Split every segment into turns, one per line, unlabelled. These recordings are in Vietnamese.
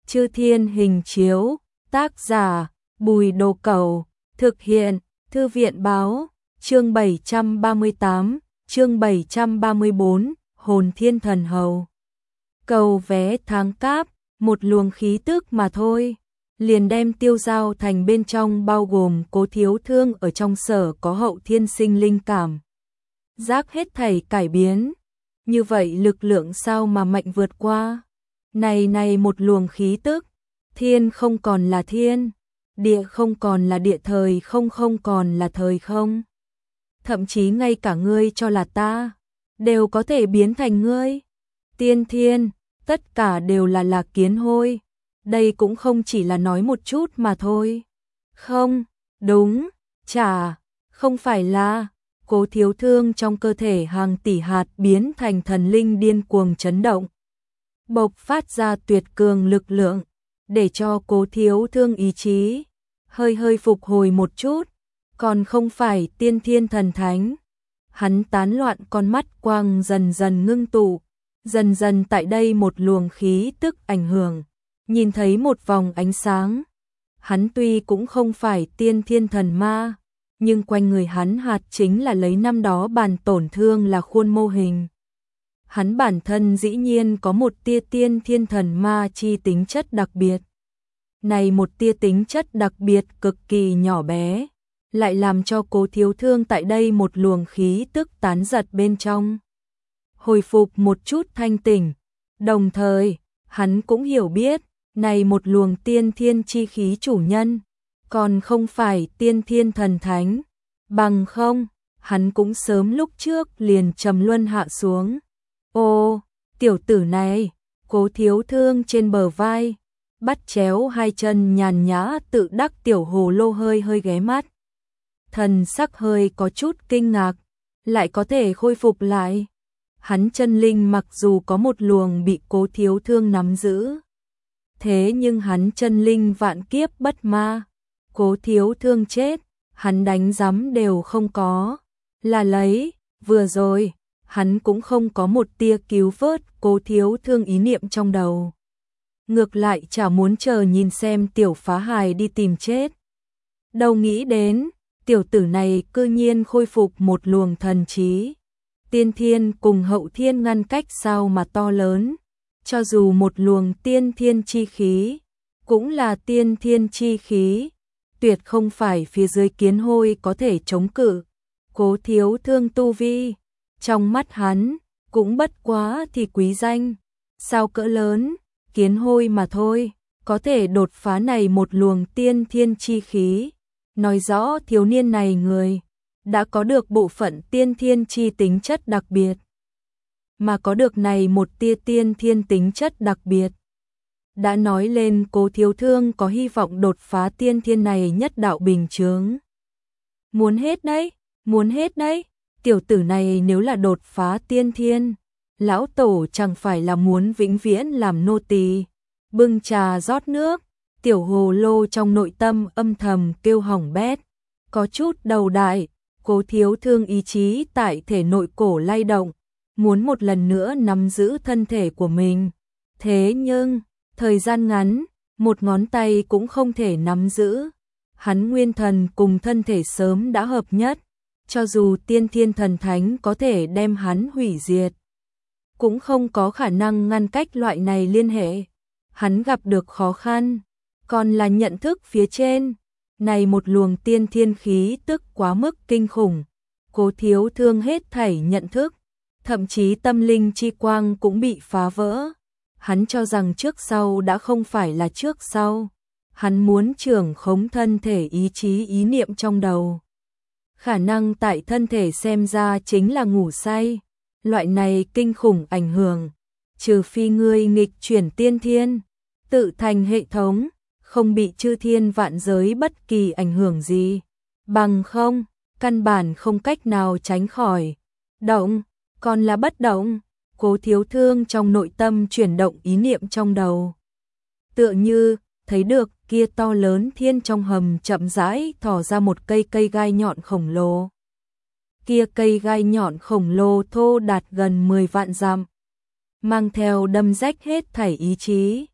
Chư Thiên Hình Chiếu, tác giả Bùi Đồ Cẩu, thực hiện Thư viện Báo, chương 738, chương 734, Hồn Thiên Thần Hầu. Cầu vé tháng Cáp, một luồng khí tức mà thôi, liền đem Tiêu Giao Thành bên trong bao gồm Cố Thiếu Thương ở trong sở có hậu thiên sinh linh cảm. Giác hết thảy cải biến, như vậy lực lượng sao mà mạnh vượt qua. Này một luồng khí tức, thiên không còn là thiên, địa không còn là địa, thời không còn là thời không. Thậm chí ngay cả ngươi cho là ta, đều có thể biến thành ngươi. Tiên thiên, tất cả đều là Lạc Kiến Hôi. Đây cũng không chỉ là nói một chút mà thôi. Không, đúng, không phải là. Cố Thiếu Thương trong cơ thể hàng tỷ hạt biến thành thần linh điên cuồng chấn động, bộc phát ra tuyệt cường lực lượng, để cho Cố Thiếu Thương ý chí hơi phục hồi một chút, còn không phải tiên thiên thần thánh. Hắn tán loạn con mắt quang dần dần ngưng tụ, dần tại đây một luồng khí tức ảnh hưởng, nhìn thấy một vòng ánh sáng. Hắn tuy cũng không phải tiên thiên thần ma, nhưng quanh người hắn hạt chính là lấy năm đó bàn tổn thương là khuôn mô hình. Hắn bản thân dĩ nhiên có một tia tiên thiên thần ma chi tính chất đặc biệt. Này một tia tính chất đặc biệt cực kỳ nhỏ bé, lại làm cho Cố Thiếu Thương tại đây một luồng khí tức tán giật bên trong, hồi phục một chút thanh tỉnh. Đồng thời, hắn cũng hiểu biết, này một luồng tiên thiên chi khí chủ nhân, còn không phải tiên thiên thần thánh, bằng không, hắn cũng sớm lúc trước liền trầm luân hạ xuống. Ô, tiểu tử này, Cố Thiếu Thương trên bờ vai, bắt chéo hai chân nhàn nhã tự đắc tiểu hồ lô hơi ghé mắt. Thần sắc hơi có chút kinh ngạc, lại có thể khôi phục lại. Hắn chân linh mặc dù có một luồng bị Cố Thiếu Thương nắm giữ, thế nhưng hắn chân linh vạn kiếp bất ma. Cố Thiếu Thương chết, hắn đánh giấm đều không có, là lấy, vừa rồi, hắn cũng không có một tia cứu vớt Cố Thiếu Thương ý niệm trong đầu. Ngược lại chả muốn chờ nhìn xem tiểu phá hài đi tìm chết. Đâu nghĩ đến, tiểu tử này cư nhiên khôi phục một luồng thần trí. Tiên thiên cùng hậu thiên ngăn cách sao mà to lớn, cho dù một luồng tiên thiên chi khí, cũng là tiên thiên chi khí, tuyệt không phải phía dưới Kiến Hôi có thể chống cự. Cố Thiếu Thương tu vi, trong mắt hắn, cũng bất quá thì quý danh, sao cỡ lớn, Kiến Hôi mà thôi, có thể đột phá này một luồng tiên thiên chi khí, nói rõ thiếu niên này người đã có được bộ phận tiên thiên chi tính chất đặc biệt, mà có được này một tia tiên thiên tính chất đặc biệt, đã nói lên Cố Thiếu Thương có hy vọng đột phá tiên thiên này nhất đạo bình chướng. Muốn hết đấy, tiểu tử này nếu là đột phá tiên thiên, lão tổ chẳng phải là muốn vĩnh viễn làm nô tỳ. Bưng trà rót nước, tiểu hồ lô trong nội tâm âm thầm kêu hỏng bét, có chút đầu đại. Cố Thiếu Thương ý chí tại thể nội cổ lay động, muốn một lần nữa nắm giữ thân thể của mình. Thế nhưng, thời gian ngắn, một ngón tay cũng không thể nắm giữ. Hắn nguyên thần cùng thân thể sớm đã hợp nhất, cho dù tiên thiên thần thánh có thể đem hắn hủy diệt, cũng không có khả năng ngăn cách loại này liên hệ. Hắn gặp được khó khăn, còn là nhận thức phía trên. Này một luồng tiên thiên khí tức quá mức kinh khủng. Cố Thiếu Thương hết thảy nhận thức, thậm chí tâm linh chi quang cũng bị phá vỡ. Hắn cho rằng trước sau đã không phải là trước sau. Hắn muốn trưởng khống thân thể ý chí ý niệm trong đầu. Khả năng tại thân thể xem ra chính là ngủ say. Loại này kinh khủng ảnh hưởng, trừ phi ngươi nghịch chuyển tiên thiên, tự thành hệ thống, không bị chư thiên vạn giới bất kỳ ảnh hưởng gì, bằng không, căn bản không cách nào tránh khỏi. Động, còn là bất động. Cố Thiếu Thương trong nội tâm chuyển động ý niệm trong đầu, tựa như thấy được kia to lớn thiên trong hầm chậm rãi thò ra một cây gai nhọn khổng lồ. Kia cây gai nhọn khổng lồ thô đạt gần 10 vạn dặm, mang theo đâm rách hết thảy ý chí.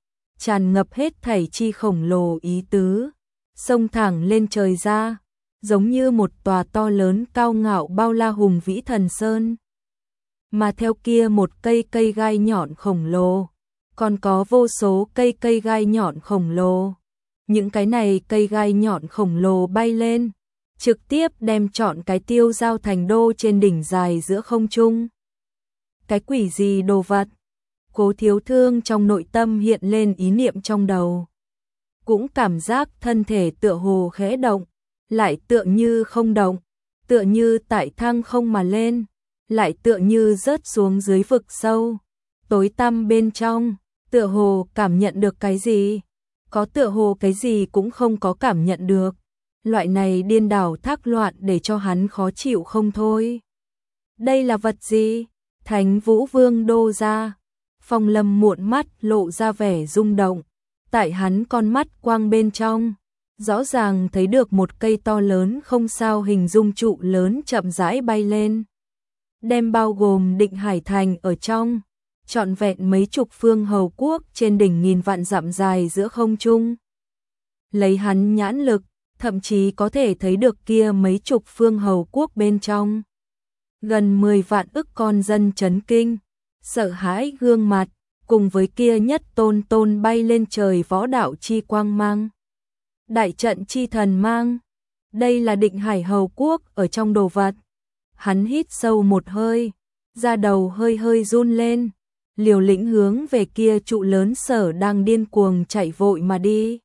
tràn ngập hết thảy chi khổng lồ ý tứ, xông thẳng lên trời ra, giống như một tòa to lớn cao ngạo bao la hùng vĩ thần sơn. Mà theo kia một cây gai nhọn khổng lồ, còn có vô số cây gai nhọn khổng lồ. Những cái này cây gai nhọn khổng lồ bay lên, trực tiếp đem trọn cái tiêu giao thành đô trên đỉnh dài giữa không trung. Cái quỷ gì đồ vật? Cố Thiếu Thương trong nội tâm hiện lên ý niệm trong đầu. Cũng cảm giác thân thể tựa hồ khẽ động, lại tựa như không động, tựa như tại thăng không mà lên, lại tựa như rớt xuống dưới vực sâu, tối tăm bên trong, tựa hồ cảm nhận được cái gì, có tựa hồ cái gì cũng không có cảm nhận được. Loại này điên đảo thác loạn để cho hắn khó chịu không thôi. Đây là vật gì? Thánh Vũ Vương đô ra. Phong Lâm muộn mắt lộ ra vẻ rung động, tại hắn con mắt quang bên trong, rõ ràng thấy được một cây to lớn không sao hình dung trụ lớn chậm rãi bay lên. Đem bao gồm Định Hải Thành ở trong, trọn vẹn mấy chục phương hầu quốc trên đỉnh nghìn vạn dặm dài giữa không trung. Lấy hắn nhãn lực, thậm chí có thể thấy được kia mấy chục phương hầu quốc bên trong. Gần 10 vạn ức con dân chấn kinh, sợ hãi gương mặt, cùng với kia nhất tôn bay lên trời võ đạo chi quang mang. Đại trận chi thần mang, đây là Định Hải hầu quốc ở trong đồ vật. Hắn hít sâu một hơi, da đầu hơi run lên, liều lĩnh hướng về kia trụ lớn sở đang điên cuồng chạy vội mà đi.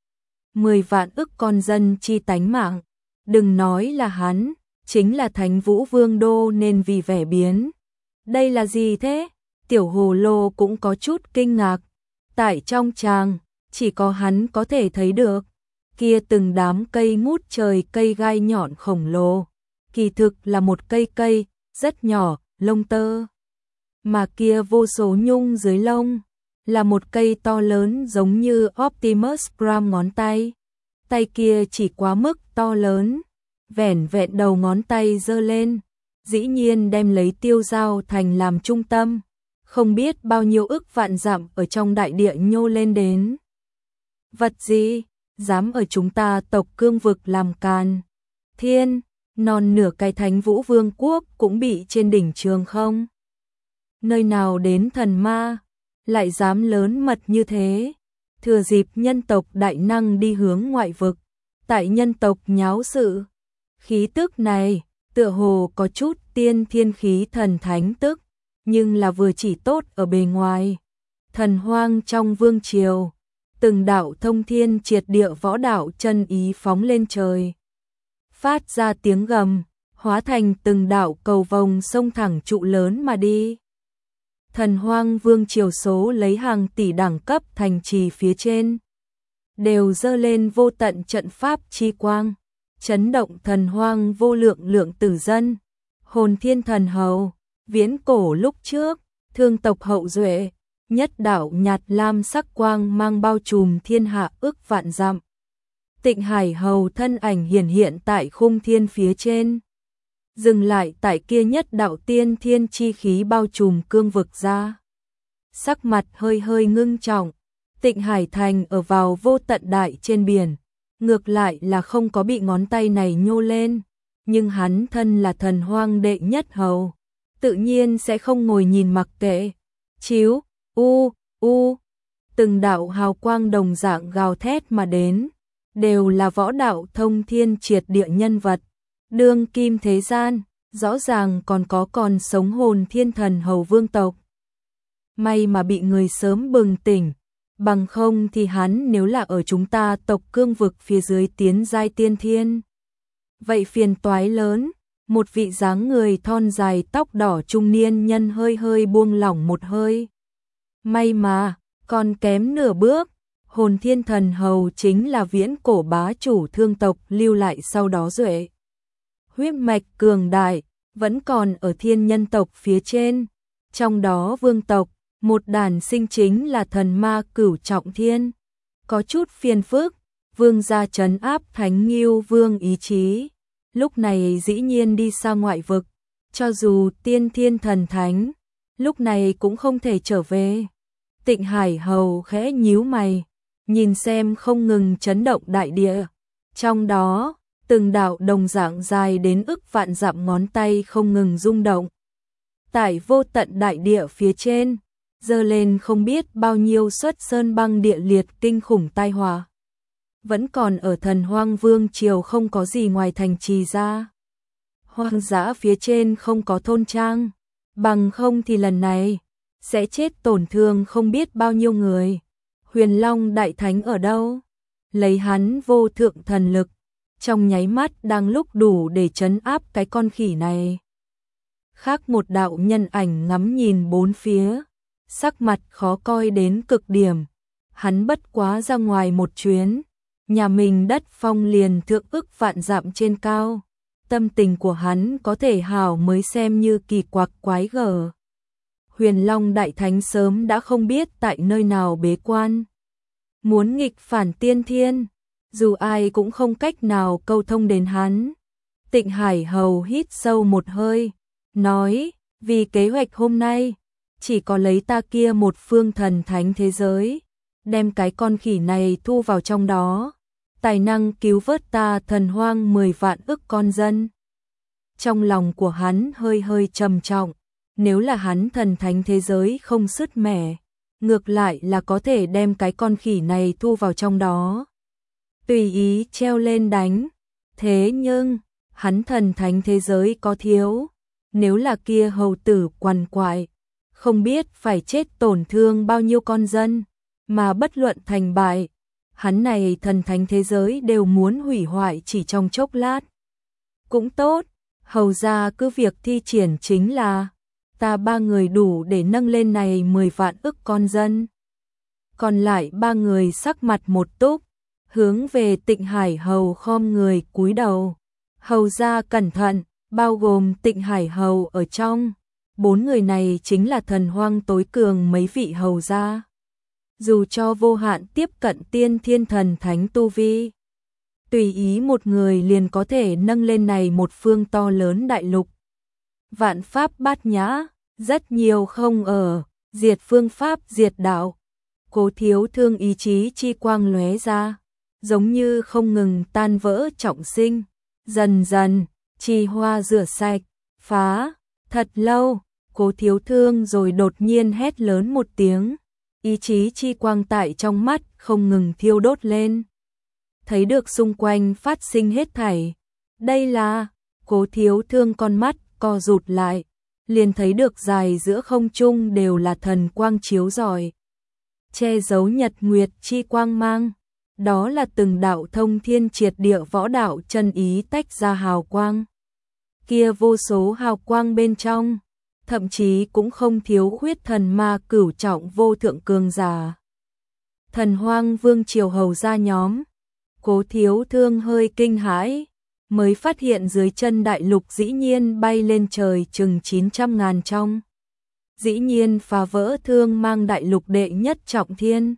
10 vạn ức con dân chi tánh mạng, đừng nói là hắn, chính là Thánh Vũ Vương đô nên vì vẻ biến. Đây là gì thế? Tiểu Hồ Lô cũng có chút kinh ngạc. Tại trong tràng, chỉ có hắn có thể thấy được. Kia từng đám cây ngút trời cây gai nhọn khổng lồ. Kỳ thực là một cây, rất nhỏ, lông tơ. Mà kia vô số nhung dưới lông, là một cây to lớn giống như Optimus Prime ngón tay. Tay kia chỉ quá mức to lớn, vẻn vẹn đầu ngón tay giơ lên, dĩ nhiên đem lấy tiêu giao thành làm trung tâm, không biết bao nhiêu ức vạn dặm ở trong đại địa nhô lên đến. Vật gì, dám ở chúng ta tộc cương vực làm càn? Thiên, non nửa cái Thánh Vũ Vương quốc cũng bị trên đỉnh trường không? Nơi nào đến thần ma, lại dám lớn mật như thế? Thừa dịp nhân tộc đại năng đi hướng ngoại vực, tại nhân tộc nháo sự. Khí tức này, tựa hồ có chút tiên thiên khí thần thánh tức, nhưng là vừa chỉ tốt ở bề ngoài. Thần hoang trong vương triều, từng đạo thông thiên triệt địa võ đạo chân ý phóng lên trời. Phát ra tiếng gầm, hóa thành từng đạo cầu vồng sông thẳng trụ lớn mà đi. Thần hoang vương triều số lấy hàng tỷ đẳng cấp thành trì phía trên, đều dơ lên vô tận trận pháp chi quang, chấn động thần hoang vô lượng tử dân. Hồn Thiên Thần Hầu, viễn cổ lúc trước, thương tộc hậu duệ, nhất đạo nhạt lam sắc quang mang bao trùm thiên hạ ức vạn dặm. Tịnh Hải Hầu thân ảnh hiển hiện tại khung thiên phía trên, dừng lại tại kia nhất đạo tiên thiên chi khí bao trùm cương vực ra. Sắc mặt hơi ngưng trọng, Tịnh Hải Thành ở vào vô tận đại trên biển, ngược lại là không có bị ngón tay này nhô lên, nhưng hắn thân là thần hoang đệ nhất hầu, tự nhiên sẽ không ngồi nhìn mặc kệ. Chiếu, từng đạo hào quang đồng dạng gào thét mà đến, đều là võ đạo thông thiên triệt địa nhân vật, đương kim thế gian, rõ ràng còn sống Hồn Thiên Thần Hầu vương tộc. May mà bị người sớm bừng tỉnh, bằng không thì hắn nếu là ở chúng ta tộc cương vực phía dưới tiến giai tiên thiên, vậy phiền toái lớn. Một vị dáng người thon dài tóc đỏ trung niên nhân hơi buông lỏng một hơi. May mà, còn kém nửa bước, Hồn Thiên Thần Hầu chính là viễn cổ bá chủ thương tộc lưu lại sau đó duệ. Huyết mạch cường đại, vẫn còn ở thiên nhân tộc phía trên, trong đó vương tộc, một đàn sinh chính là thần ma Cửu Trọng Thiên. Có chút phiền phức, vương gia trấn áp Thánh Ngưu Vương ý chí, lúc này dĩ nhiên đi xa ngoại vực, cho dù tiên thiên thần thánh, lúc này cũng không thể trở về. Tịnh Hải Hầu khẽ nhíu mày, nhìn xem không ngừng chấn động đại địa. Trong đó, từng đạo đồng dạng dài đến ức vạn dặm ngón tay không ngừng rung động. Tại vô tận đại địa phía trên, giơ lên không biết bao nhiêu xuất sơn băng địa liệt kinh khủng tai họa. Vẫn còn ở Thần Hoang Vương triều không có gì ngoài thành trì ra. Hoang dã phía trên không có thôn trang, bằng không thì lần này sẽ chết tổn thương không biết bao nhiêu người. Huyền Long Đại Thánh ở đâu? Lấy hắn vô thượng thần lực, trong nháy mắt đang lúc đủ để trấn áp cái con khỉ này. Khác một đạo nhân ảnh ngắm nhìn bốn phía, sắc mặt khó coi đến cực điểm. Hắn bất quá ra ngoài một chuyến, nhà mình đất phong liền thượng ức vạn dặm trên cao. Tâm tình của hắn có thể hảo mới xem như kỳ quặc quái gở. Huyền Long Đại Thánh sớm đã không biết tại nơi nào bế quan. Muốn nghịch phản tiên thiên, dù ai cũng không cách nào câu thông đến hắn. Tịnh Hải Hầu hít sâu một hơi, nói, vì kế hoạch hôm nay, chỉ có lấy ta kia một phương thần thánh thế giới, đem cái con khỉ này thu vào trong đó, tài năng cứu vớt ta Thần Hoang 10 vạn ức con dân. Trong lòng của hắn hơi hơi trầm trọng, nếu là hắn thần thánh thế giới không sứt mẻ, ngược lại là có thể đem cái con khỉ này thu vào trong đó. Tùy ý treo lên đánh, thế nhưng, hắn thần thánh thế giới có thiếu, nếu là kia hầu tử quằn quại, không biết phải chết tổn thương bao nhiêu con dân, mà bất luận thành bại, hắn này thần thánh thế giới đều muốn hủy hoại chỉ trong chốc lát. Cũng tốt, hầu ra cứ việc thi triển chính là, ta 3 người đủ để nâng lên này 10 vạn ức con dân. Còn lại 3 người sắc mặt một túc, hướng về Tịnh Hải Hầu khom người cúi đầu. Hầu ra cẩn thận, bao gồm Tịnh Hải Hầu ở trong. 4 người này chính là thần hoang tối cường mấy vị hầu gia. Dù cho vô hạn tiếp cận tiên thiên thần thánh tu vi, tùy ý một người liền có thể nâng lên này một phương to lớn đại lục. Vạn pháp bát nhã, rất nhiều không ở, diệt phương pháp diệt đạo. Cố Thiếu Thương ý chí chi quang lóe ra, giống như không ngừng tan vỡ trọng sinh, dần dần, chi hoa rửa sạch, phá, thật lâu, Cố Thiếu Thương rồi đột nhiên hét lớn một tiếng, ý chí chi quang tại trong mắt không ngừng thiêu đốt lên. Thấy được xung quanh phát sinh hết thảy, đây là, Cố Thiếu Thương con mắt co rụt lại, liền thấy được dài giữa không trung đều là thần quang chiếu rọi, che giấu nhật nguyệt chi quang mang, đó là từng đạo thông thiên triệt địa võ đạo chân ý tách ra hào quang. Kia vô số hào quang bên trong, thậm chí cũng không thiếu khuyết thần ma cửu trọng vô thượng cường giả. Thần Hoang Vương triều hầu gia nhóm, Cố Thiếu Thương hơi kinh hãi, mới phát hiện dưới chân đại lục dĩ nhiên bay lên trời chừng 900.000 trong. Dĩ nhiên phá vỡ thương mang đại lục đệ nhất trọng thiên.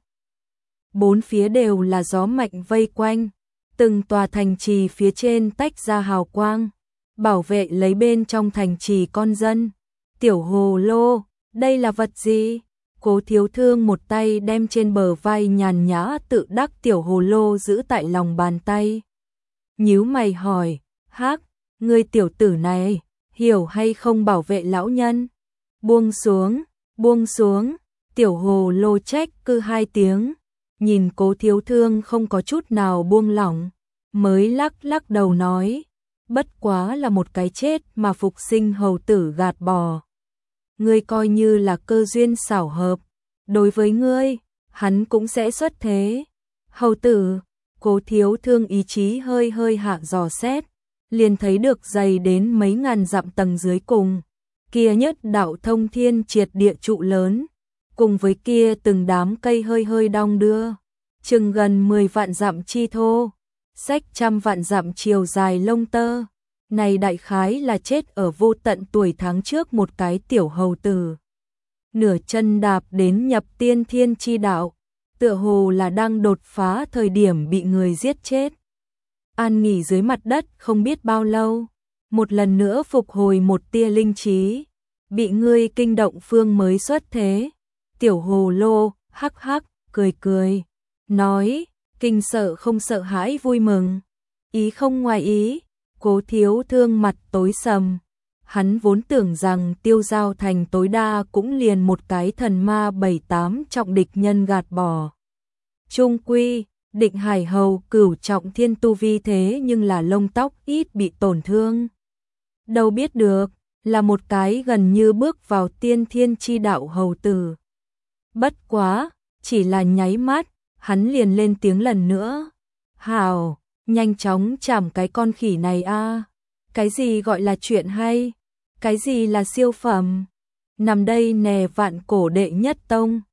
4 phía đều là gió mạnh vây quanh, từng tòa thành trì phía trên tách ra hào quang, bảo vệ lấy bên trong thành trì con dân. Tiểu hồ lô, đây là vật gì? Cố Thiếu Thương một tay đem trên bờ vai nhàn nhã tự đắc tiểu hồ lô giữ tại lòng bàn tay. Nhíu mày hỏi, hắc, ngươi tiểu tử này, hiểu hay không bảo vệ lão nhân? Buông xuống, tiểu hồ lô trách cứ 2 tiếng, nhìn Cố Thiếu Thương không có chút nào buông lỏng, mới lắc đầu nói, bất quá là một cái chết mà phục sinh hầu tử gạt bò. Ngươi coi như là cơ duyên xảo hợp, đối với ngươi, hắn cũng sẽ xuất thế. Hầu tử, Cố Thiếu Thương ý chí hơi hạ dò xét, liền thấy được dày đến mấy ngàn dặm tầng dưới cùng, kia nhất đạo thông thiên triệt địa trụ lớn, cùng với kia từng đám cây hơi đong đưa, chừng gần 10 vạn dặm chi thô, xách trăm vạn dặm chiều dài lông tơ. Này đại khái là chết ở vô tận tuổi tháng trước một cái tiểu hầu tử. Nửa chân đạp đến nhập tiên thiên chi đạo, tựa hồ là đang đột phá thời điểm bị người giết chết. An nghỉ dưới mặt đất không biết bao lâu, một lần nữa phục hồi một tia linh trí, bị ngươi kinh động phương mới xuất thế. Tiểu hồ lô, hắc hắc, cười cười, nói, kinh sợ không sợ hãi vui mừng, ý không ngoài ý. Cố Thiếu Thương mặt tối sầm, hắn vốn tưởng rằng Tiêu Giao Thành tối đa cũng liền một cái thần ma 7-8 trọng địch nhân gạt bỏ. Trung quy, Định Hải Hầu cửu trọng thiên tu vi thế nhưng là lông tóc ít bị tổn thương. Đâu biết được, là một cái gần như bước vào tiên thiên chi đạo hầu tử. Bất quá, chỉ là nháy mắt, hắn liền lên tiếng lần nữa. Hảo, nhanh chóng chảm cái con khỉ này a. Cái gì gọi là chuyện hay? Cái gì là siêu phẩm? Nằm đây nè vạn cổ đệ nhất tông,